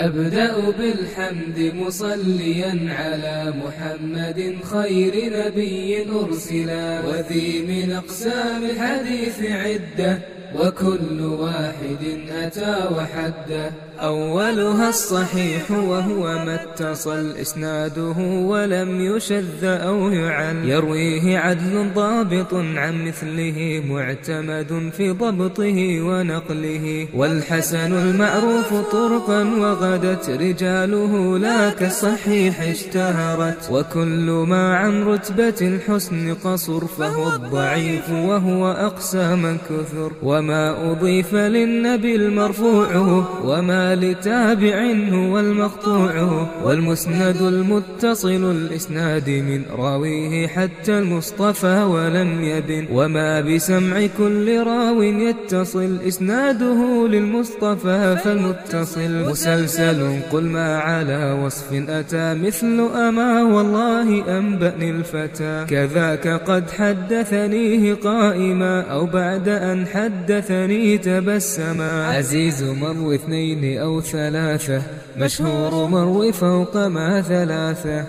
أبدأ بالحمد مصليا على محمد خير نبي أرسلا، وذي من أقسام الحديث عدة وكل واحد أتى وحده. أولها الصحيح وهو ما اتصل إسناده ولم يشذ أو يعل، يرويه عدل ضابط عن مثله معتمد في ضبطه ونقله. والحسن المعروف طرقا وغدت رجاله لا كالصحيح اشتهرت، وكل ما عن رتبة الحسن قصر فهو الضعيف وهو أقسى من كثر. وما أضيف للنبي المرفوع وما لتابع هو المقطوع، والمسند المتصل الإسناد من راويه حتى المصطفى ولم يبن. وما بسمع كل راو يتصل إسناده للمصطفى فالمتصل مسلسل. قل ما على وصف أتى مثل أما والله أنبأني الفتى، كذاك قد حدثنيه قائما أو بعد أن حدثني تبسما. عزيز مروي اثنين أو ثلاثة، مشهور مروي فوق ما ثلاثة.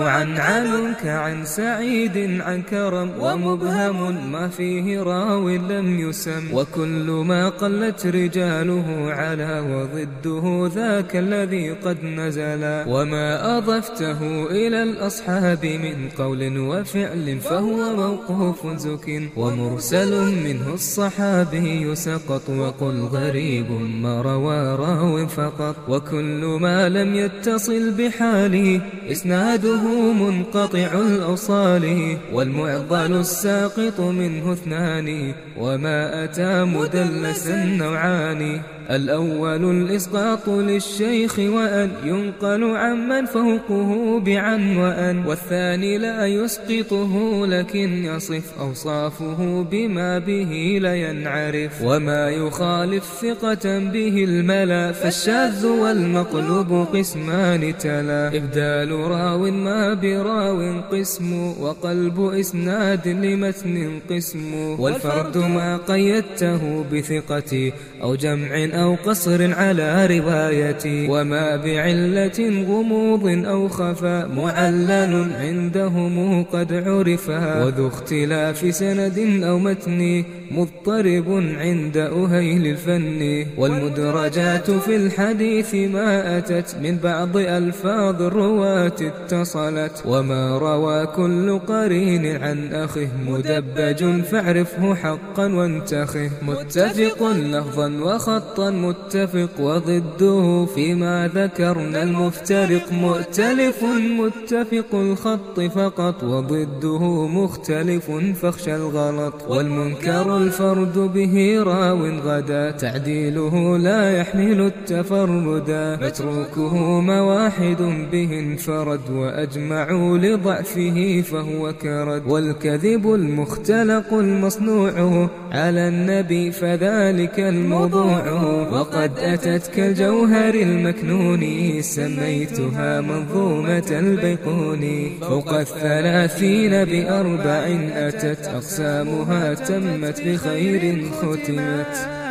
معنعن كعن سعيد عن كرم، ومبهم ما فيه راو لم يسم. وكل ما قلت رجاله على وضده ذاك الذي قد نزلا. وما أضفته إلى الأصحاب من قول وفعل فهو موقوف زك، ومرسل منه الصحابي سقط. وقل غريب ما روى راو فقط، وكل ما لم يتصل بحاله إسناده منقطع الأوصال. والمعضل الساقط منه اثنان، وما أتى مدلسا نوعان. الأول الإسقاط للشيخ وأن ينقل عمن فوقه بعن وأن، والثاني لا يسقطه لكن يصف أوصافه بما به لينعرف. وما يخالف ثقة به الملا، فالشاذ والمقلوب قسمان تلا. إبدال راو ما براو قسم، وقلب إسناد لمتن قسم. والفرد ما قيدته بثقة أو جمع أو قصر على روايتي. وما بعلة غموض أو خفا معلل عندهم قد عرفا. وذو اختلاف سند أو متن مضطرب عند أهيل الفن. والمدرجات في الحديث ما أتت من بعض ألفاظ الرواة اتصلت. وما روى كل قرين عن أخه مدبج فاعرفه حقا وانتخه. متفق لفظا وخطا متفق، وضده فيما ذكرنا المفترق. مؤتلف متفق الخط فقط، وضده مختلف فاخشى الغلط. والمنكر الفرد به راو غدا، تعديله لا يحمل التفردا. متروكه ما واحد به انفرد، وأجمعوا لضعفه فهو كرد. والكذب المختلق المصنوع على النبي فذلك الموضوع. وقد أتت كالجوهر المكنون سميتها منظومة البيقون. فوق 30 ب4 أتت أقسامها تمت بخير ختمت.